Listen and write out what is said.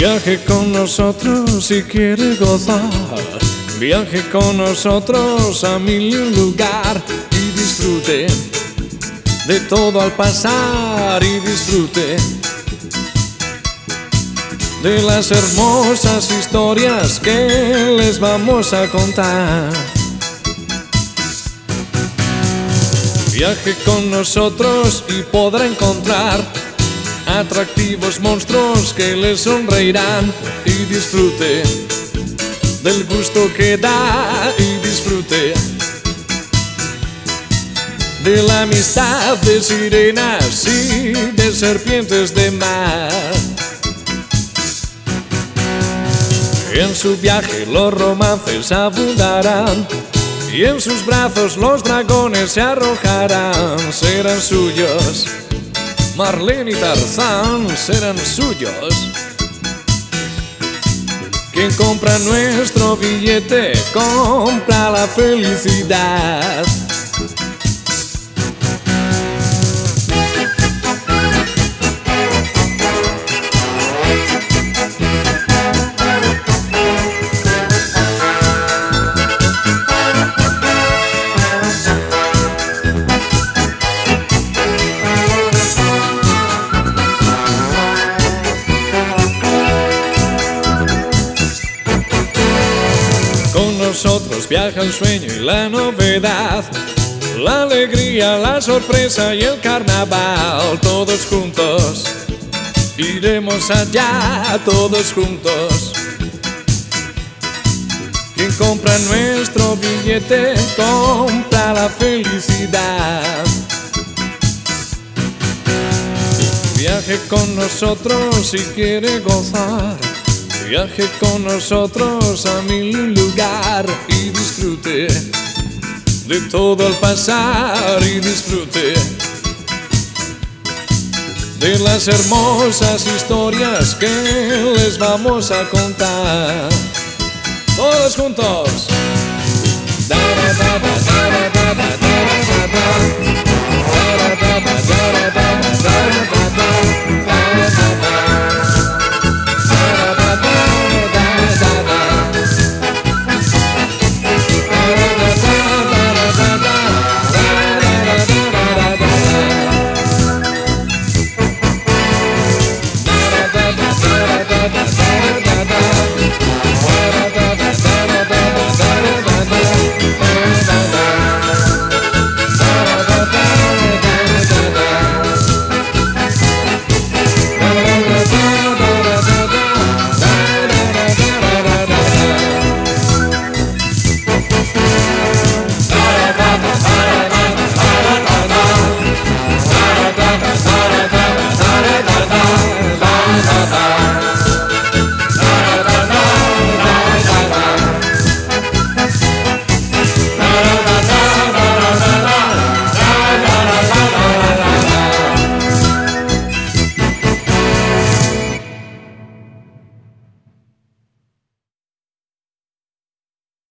Viaje con nosotros si quiere gozar. Viaje con nosotros a mil y un lugar y disfrute de todo al pasar y disfrute de las hermosas historias que les vamos a contar. Viaje con nosotros y podrá encontrar atractivos monstruos que le sonreirán y disfrute del gusto que da y disfrute de la amistad de sirenas y de serpientes de mar. En su viaje los romances abundarán y en sus brazos los dragones se arrojarán. Serán suyos, Marlene y Tarzán serán suyos. Quien compra nuestro billete compra la felicidad. Con nosotros viaja el sueño y la novedad, la alegría, la sorpresa y el carnaval. Todos juntos iremos allá, todos juntos. Quien compra nuestro billete compra la felicidad. Viaje con nosotros si quiere gozar. Viaje con nosotros a mil lugar y disfrute de todo al pasar y disfrute de las hermosas historias que les vamos a contar. Todos juntos.